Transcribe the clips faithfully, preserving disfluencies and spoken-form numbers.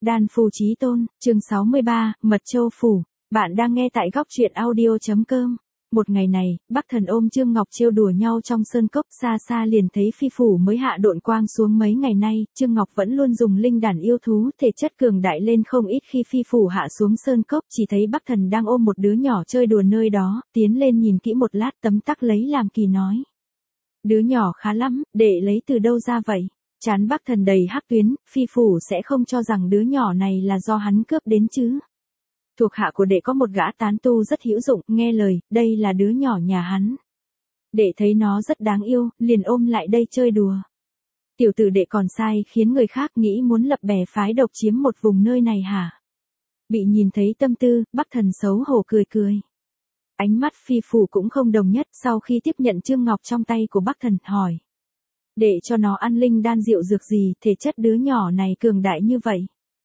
Đan Phù Chí Tôn, chương sáu mươi ba, Mật Châu Phủ. Bạn đang nghe tại góc truyện audio chấm com. Một ngày này, Bắc Thần ôm Trương Ngọc trêu đùa nhau trong sơn cốc, xa xa liền thấy phi phủ mới hạ độn quang xuống mấy ngày nay, Trương Ngọc vẫn luôn dùng linh đàn yêu thú, thể chất cường đại lên không ít. Khi phi phủ hạ xuống sơn cốc, chỉ thấy Bắc Thần đang ôm một đứa nhỏ chơi đùa nơi đó, tiến lên nhìn kỹ một lát tấm tắc lấy làm kỳ nói. Đứa nhỏ khá lắm, đệ lấy từ đâu ra vậy? Trán Bắc Thần đầy hắc tuyến, phi phủ sẽ không cho rằng đứa nhỏ này là do hắn cướp đến chứ. Thuộc hạ của đệ có một gã tán tu rất hữu dụng, nghe lời, đây là đứa nhỏ nhà hắn. Đệ thấy nó rất đáng yêu, liền ôm lại đây chơi đùa. Tiểu tử đệ còn sai khiến người khác nghĩ muốn lập bè phái độc chiếm một vùng nơi này hả? Bị nhìn thấy tâm tư, Bắc Thần xấu hổ cười cười. Ánh mắt phi phủ cũng không đồng nhất, sau khi tiếp nhận Trương Ngọc trong tay của Bắc Thần, hỏi. Để cho nó ăn linh đan rượu dược gì, thể chất đứa nhỏ này cường đại như vậy.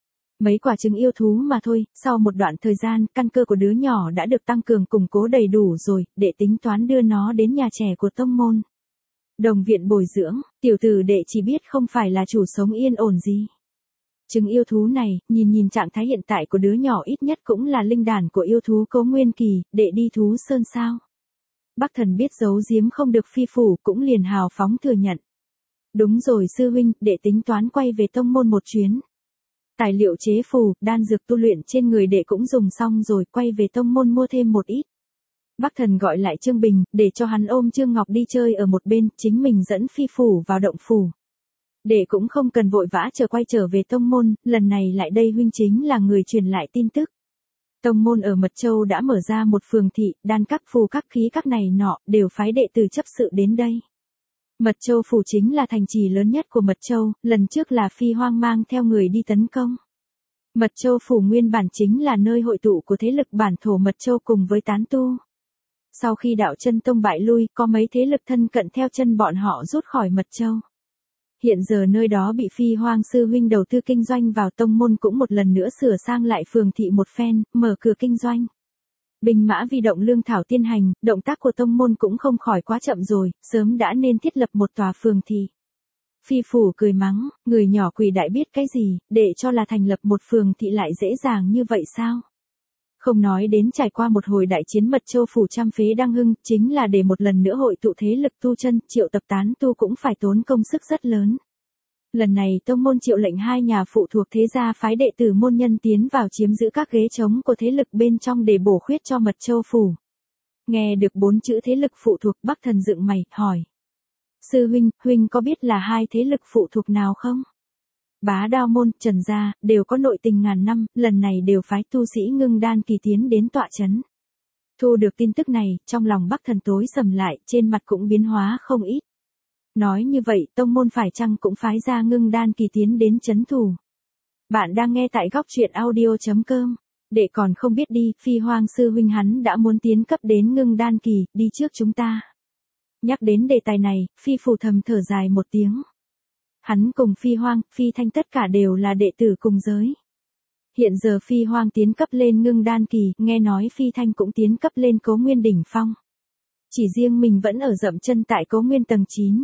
Mấy quả trứng yêu thú mà thôi, sau một đoạn thời gian, căn cơ của đứa nhỏ đã được tăng cường củng cố đầy đủ rồi, để tính toán đưa nó đến nhà trẻ của tông môn. Đồng viện bồi dưỡng, tiểu tử đệ chỉ biết không phải là chủ sống yên ổn gì. Trứng yêu thú này, nhìn nhìn trạng thái hiện tại của đứa nhỏ ít nhất cũng là linh đàn của yêu thú Cố Nguyên Kỳ, đệ đi thú sơn sao. Bắc Thần biết giấu giếm không được phi phủ, cũng liền hào phóng thừa nhận. Đúng rồi sư huynh, đệ tính toán quay về tông môn một chuyến. Tài liệu chế phù, đan dược tu luyện trên người đệ cũng dùng xong rồi, quay về tông môn mua thêm một ít. Bắc Thần gọi lại Trương Bình, để cho hắn ôm Trương Ngọc đi chơi ở một bên, chính mình dẫn phi phủ vào động phủ. Đệ cũng không cần vội vã chờ quay trở về tông môn, lần này lại đây huynh chính là người truyền lại tin tức. Tông môn ở Mật Châu đã mở ra một phường thị, đan các phù các khí các này nọ, đều phái đệ tử chấp sự đến đây. Mật Châu phủ chính là thành trì lớn nhất của Mật Châu, lần trước là Phi Hoang mang theo người đi tấn công. Mật Châu phủ nguyên bản chính là nơi hội tụ của thế lực bản thổ Mật Châu cùng với tán tu. Sau khi đạo chân tông bại lui, có mấy thế lực thân cận theo chân bọn họ rút khỏi Mật Châu. Hiện giờ nơi đó bị Phi Hoang sư huynh đầu tư kinh doanh vào, tông môn cũng một lần nữa sửa sang lại phường thị một phen, mở cửa kinh doanh. Binh mã vi động lương thảo tiên hành, động tác của tông môn cũng không khỏi quá chậm rồi, sớm đã nên thiết lập một tòa phường thị. Phi phủ cười mắng, người nhỏ quỷ đại biết cái gì, để cho là thành lập một phường thị lại dễ dàng như vậy sao? Không nói đến trải qua một hồi đại chiến Mật Châu phủ trăm phế đang hưng, chính là để một lần nữa hội tụ thế lực tu chân, triệu tập tán tu cũng phải tốn công sức rất lớn. Lần này tông môn triệu lệnh hai nhà phụ thuộc thế gia phái đệ tử môn nhân tiến vào chiếm giữ các ghế trống của thế lực bên trong để bổ khuyết cho Mật Châu phủ. Nghe được bốn chữ thế lực phụ thuộc, Bắc Thần dựng mày, hỏi. Sư huynh, huynh có biết là hai thế lực phụ thuộc nào không? Bá Đao môn, Trần gia, đều có nội tình ngàn năm, lần này đều phái tu sĩ ngưng đan kỳ tiến đến tọa chấn. Thu được tin tức này, trong lòng Bắc Thần tối sầm lại, trên mặt cũng biến hóa không ít. Nói như vậy, tông môn phải chăng cũng phái ra ngưng đan kỳ tiến đến chấn thủ. Bạn đang nghe tại góc truyện audio chấm com. Đệ còn không biết đi, Phi Hoang sư huynh hắn đã muốn tiến cấp đến ngưng đan kỳ, đi trước chúng ta. Nhắc đến đề tài này, Phi phủ thầm thở dài một tiếng. Hắn cùng Phi Hoang, Phi Thanh tất cả đều là đệ tử cùng giới. Hiện giờ Phi Hoang tiến cấp lên ngưng đan kỳ, nghe nói Phi Thanh cũng tiến cấp lên Cố Nguyên đỉnh phong. Chỉ riêng mình vẫn ở dậm chân tại Cố Nguyên tầng chín.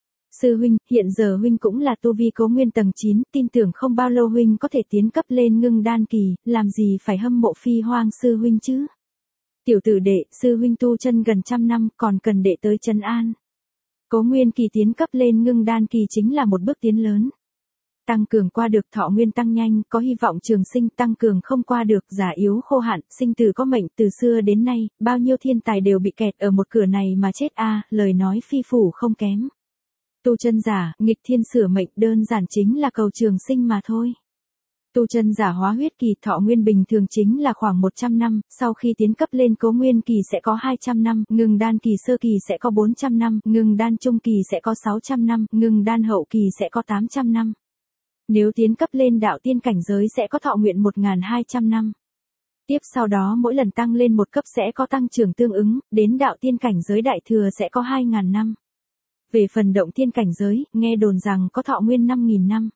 Sư huynh, hiện giờ huynh cũng là tu vi Cố Nguyên tầng chín, tin tưởng không bao lâu huynh có thể tiến cấp lên ngưng đan kỳ, làm gì phải hâm mộ Phi Hoang sư huynh chứ? Tiểu tử đệ, sư huynh tu chân gần trăm năm, còn cần đệ tới trấn an. Cố Nguyên kỳ tiến cấp lên ngưng đan kỳ chính là một bước tiến lớn. Tăng cường qua được thọ nguyên tăng nhanh, có hy vọng trường sinh, tăng cường không qua được già yếu khô hạn, sinh tử có mệnh. Từ xưa đến nay, bao nhiêu thiên tài đều bị kẹt ở một cửa này mà chết a, à, lời nói phi phủ không kém. Tu chân giả, nghịch thiên sửa mệnh đơn giản chính là cầu trường sinh mà thôi. Tu chân giả hóa huyết kỳ, thọ nguyên bình thường chính là khoảng một trăm năm, sau khi tiến cấp lên Cố Nguyên kỳ sẽ có hai trăm năm, ngưng đan kỳ sơ kỳ sẽ có bốn trăm năm, ngưng đan trung kỳ sẽ có sáu trăm năm, ngưng đan hậu kỳ sẽ có tám trăm năm. Nếu tiến cấp lên đạo tiên cảnh giới sẽ có thọ nguyện một nghìn hai trăm năm. Tiếp sau đó mỗi lần tăng lên một cấp sẽ có tăng trưởng tương ứng, đến đạo tiên cảnh giới đại thừa sẽ có hai nghìn năm. Về phần động tiên cảnh giới, nghe đồn rằng có thọ nguyên năm nghìn năm.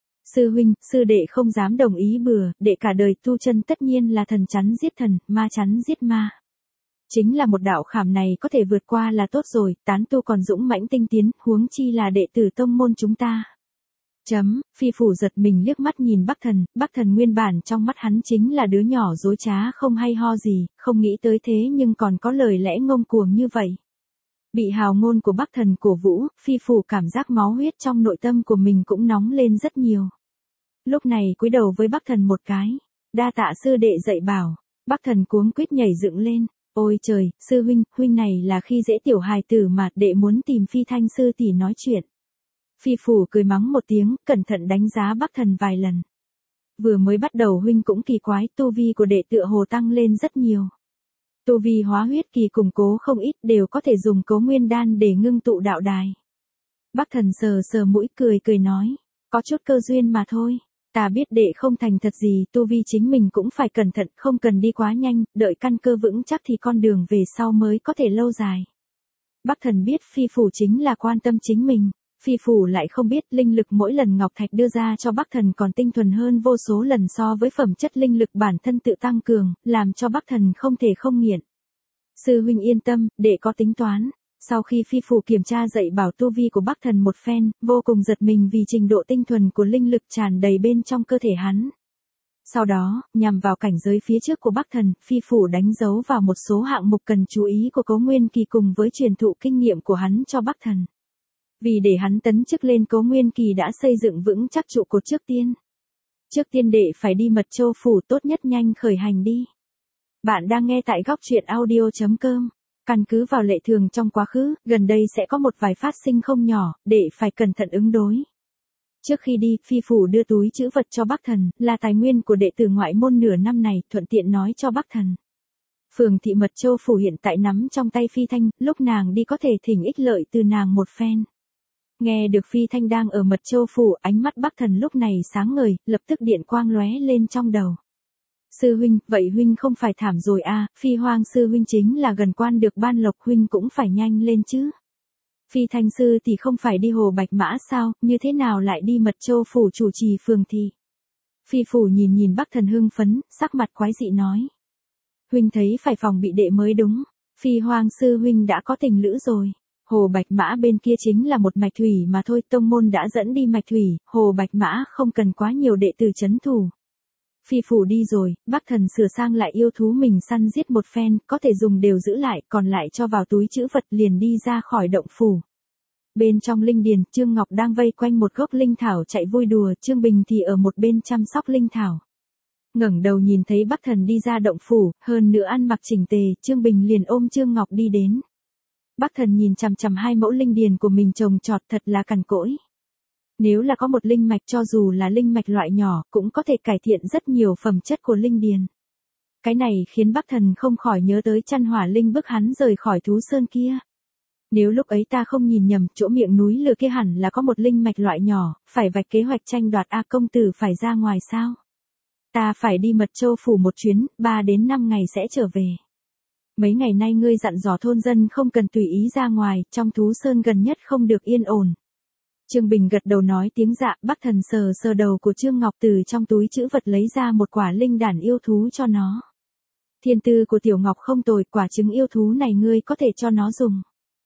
Sư huynh, sư đệ không dám đồng ý bừa, đệ cả đời tu chân tất nhiên là thần chắn giết thần, ma chắn giết ma. Chính là một đạo khảm này có thể vượt qua là tốt rồi, tán tu còn dũng mãnh tinh tiến, huống chi là đệ tử tông môn chúng ta. Chấm, phi phủ giật mình liếc mắt nhìn Bắc Thần, Bắc Thần nguyên bản trong mắt hắn chính là đứa nhỏ dối trá không hay ho gì, không nghĩ tới thế nhưng còn có lời lẽ ngông cuồng như vậy. Bị hào ngôn của Bắc Thần cổ vũ, phi phủ cảm giác máu huyết trong nội tâm của mình cũng nóng lên rất nhiều. Lúc này cúi đầu với Bắc Thần một cái, đa tạ sư đệ dạy bảo, Bắc Thần cuống quýt nhảy dựng lên, ôi trời, sư huynh, huynh này là khi dễ tiểu hài tử mà, đệ muốn tìm Phi Thanh sư tỷ nói chuyện. Phi phủ cười mắng một tiếng, cẩn thận đánh giá Bắc Thần vài lần. Vừa mới bắt đầu huynh cũng kỳ quái, tu vi của đệ tựa hồ tăng lên rất nhiều. Tu vi hóa huyết kỳ củng cố không ít, đều có thể dùng Cấu Nguyên đan để ngưng tụ đạo đài. Bắc Thần sờ sờ mũi cười cười nói, có chút cơ duyên mà thôi. Ta biết đệ không thành thật gì, tu vi chính mình cũng phải cẩn thận, không cần đi quá nhanh, đợi căn cơ vững chắc thì con đường về sau mới có thể lâu dài. Bắc Thần biết phi phủ chính là quan tâm chính mình, phi phủ lại không biết linh lực mỗi lần Ngọc Thạch đưa ra cho Bắc Thần còn tinh thuần hơn vô số lần so với phẩm chất linh lực bản thân tự tăng cường, làm cho Bắc Thần không thể không nghiện. Sư huynh yên tâm, đệ có tính toán. Sau khi phi phủ kiểm tra dạy bảo tu vi của Bắc Thần một phen, vô cùng giật mình vì trình độ tinh thuần của linh lực tràn đầy bên trong cơ thể hắn. Sau đó, nhằm vào cảnh giới phía trước của Bắc Thần, phi phủ đánh dấu vào một số hạng mục cần chú ý của Cấu Nguyên kỳ cùng với truyền thụ kinh nghiệm của hắn cho Bắc Thần. Vì để hắn tấn chức lên Cấu Nguyên kỳ đã xây dựng vững chắc trụ cột trước tiên. Trước tiên đệ phải đi Mật Châu phủ, tốt nhất nhanh khởi hành đi. Bạn đang nghe tại góc truyện audio chấm com. Căn cứ vào lệ thường trong quá khứ, gần đây sẽ có một vài phát sinh không nhỏ, đệ phải cẩn thận ứng đối. Trước khi đi, phi phủ đưa túi trữ vật cho Bắc Thần, là tài nguyên của đệ tử ngoại môn nửa năm này, thuận tiện nói cho Bắc Thần. Phường thị Mật Châu phủ hiện tại nắm trong tay Phi Thanh, lúc nàng đi có thể thỉnh ích lợi từ nàng một phen. Nghe được Phi Thanh đang ở Mật Châu phủ, ánh mắt Bắc Thần lúc này sáng ngời, lập tức điện quang lóe lên trong đầu. Sư huynh, vậy huynh không phải thảm rồi à, Phi Hoang sư huynh chính là gần quan được ban lộc, huynh cũng phải nhanh lên chứ. Phi Thanh sư thì không phải đi Hồ Bạch Mã sao, như thế nào lại đi Mật Châu phủ chủ trì phường thị. Phi phủ nhìn nhìn Bắc Thần hưng phấn, sắc mặt quái dị nói. Huynh thấy phải phòng bị đệ mới đúng, Phi Hoang sư huynh đã có tình lữ rồi. Hồ Bạch Mã bên kia chính là một mạch thủy mà thôi, tông môn đã dẫn đi mạch thủy, Hồ Bạch Mã không cần quá nhiều đệ tử trấn thủ. Phi phủ đi rồi, Bắc Thần sửa sang lại yêu thú mình săn giết một phen, có thể dùng đều giữ lại, còn lại cho vào túi trữ vật liền đi ra khỏi động phủ. Bên trong linh điền, Trương Ngọc đang vây quanh một gốc linh thảo chạy vui đùa, Trương Bình thì ở một bên chăm sóc linh thảo. Ngẩng đầu nhìn thấy Bắc Thần đi ra động phủ, hơn nữa ăn mặc chỉnh tề, Trương Bình liền ôm Trương Ngọc đi đến. Bắc Thần nhìn chằm chằm hai mẫu linh điền của mình trồng trọt thật là cằn cỗi. Nếu là có một linh mạch cho dù là linh mạch loại nhỏ, cũng có thể cải thiện rất nhiều phẩm chất của linh điền. Cái này khiến Bắc Thần không khỏi nhớ tới chăn hỏa linh bức hắn rời khỏi thú sơn kia. Nếu lúc ấy ta không nhìn nhầm, chỗ miệng núi lửa kia hẳn là có một linh mạch loại nhỏ, phải vạch kế hoạch tranh đoạt A công tử phải ra ngoài sao? Ta phải đi Mật Châu phủ một chuyến, ba đến năm ngày sẽ trở về. Mấy ngày nay ngươi dặn dò thôn dân không cần tùy ý ra ngoài, trong thú sơn gần nhất không được yên ổn. Trương Bình gật đầu nói tiếng dạ, Bắc Thần sờ sờ đầu của Trương Ngọc từ trong túi trữ vật lấy ra một quả linh đản yêu thú cho nó. Thiên tư của Tiểu Ngọc không tồi, quả trứng yêu thú này ngươi có thể cho nó dùng.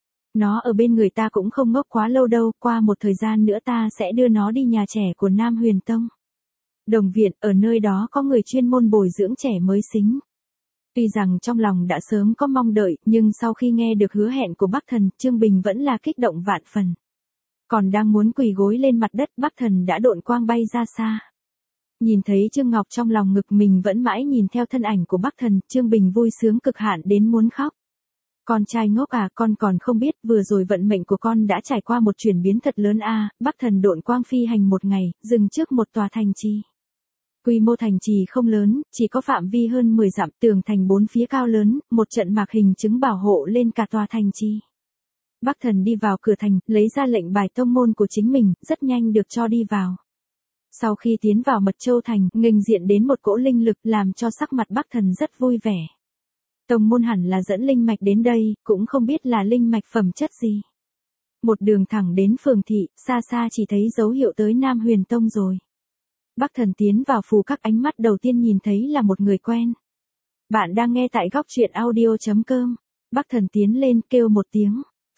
Nó ở bên người ta cũng không ngốc quá lâu đâu, qua một thời gian nữa ta sẽ đưa nó đi nhà trẻ của Nam Huyền Tông. Đồng viện, ở nơi đó có người chuyên môn bồi dưỡng trẻ mới xính. Tuy rằng trong lòng đã sớm có mong đợi, nhưng sau khi nghe được hứa hẹn của Bắc Thần, Trương Bình vẫn là kích động vạn phần. Còn đang muốn quỳ gối lên mặt đất, Bắc Thần đã độn quang bay ra xa. Nhìn thấy Trương Ngọc trong lòng ngực mình vẫn mãi nhìn theo thân ảnh của Bắc Thần, Trương Bình vui sướng cực hạn đến muốn khóc. Con trai ngốc à, con còn không biết vừa rồi vận mệnh của con đã trải qua một chuyển biến thật lớn a. À, Bắc Thần độn quang phi hành một ngày, dừng trước một tòa thành trì. Quy mô thành trì không lớn, chỉ có phạm vi hơn mười dặm, tường thành bốn phía cao lớn, một trận mạc hình chứng bảo hộ lên cả tòa thành trì. Bắc Thần đi vào cửa thành, lấy ra lệnh bài tông môn của chính mình, rất nhanh được cho đi vào. Sau khi tiến vào Mật Châu thành, nghênh diện đến một cỗ linh lực làm cho sắc mặt Bắc Thần rất vui vẻ. Tông môn hẳn là dẫn linh mạch đến đây, cũng không biết là linh mạch phẩm chất gì. Một đường thẳng đến phường thị, xa xa chỉ thấy dấu hiệu tới Nam Huyền Tông rồi. Bắc Thần tiến vào phù các, ánh mắt đầu tiên nhìn thấy là một người quen. Bạn đang nghe tại góc truyện audio chấm com. Bắc Thần tiến lên kêu một tiếng.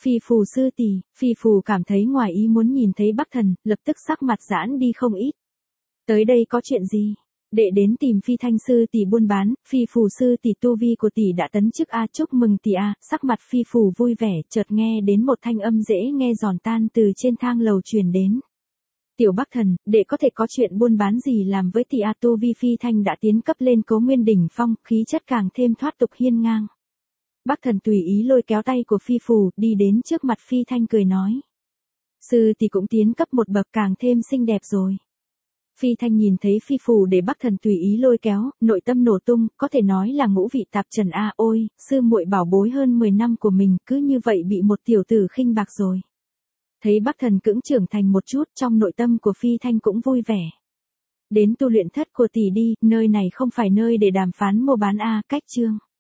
Phi phù sư tỷ, phi phù cảm thấy ngoài ý muốn nhìn thấy Bắc Thần, lập tức sắc mặt giãn đi không ít. Tới đây có chuyện gì? Đệ đến tìm Phi Thanh sư tỷ buôn bán, Phi phù sư tỷ tu vi của tỷ đã tấn chức a, chúc mừng tỷ a. Sắc mặt Phi phù vui vẻ, chợt nghe đến một thanh âm dễ nghe giòn tan từ trên thang lầu truyền đến. Tiểu Bắc Thần, đệ có thể có chuyện buôn bán gì làm với tỷ a? Tu vi Phi Thanh đã tiến cấp lên Cố Nguyên đỉnh phong, khí chất càng thêm thoát tục hiên ngang. Bắc Thần tùy ý lôi kéo tay của Phi phù, đi đến trước mặt Phi Thanh cười nói. Sư tỷ cũng tiến cấp một bậc, càng thêm xinh đẹp rồi. Phi Thanh nhìn thấy Phi phù để Bắc Thần tùy ý lôi kéo, nội tâm nổ tung, có thể nói là ngũ vị tạp trần a. Ôi, sư muội bảo bối hơn mười năm của mình, cứ như vậy bị một tiểu tử khinh bạc rồi. Thấy Bắc Thần cưỡng trưởng thành một chút, trong nội tâm của Phi Thanh cũng vui vẻ. Đến tu luyện thất của tỷ đi, nơi này không phải nơi để đàm phán mua bán a. Cách chương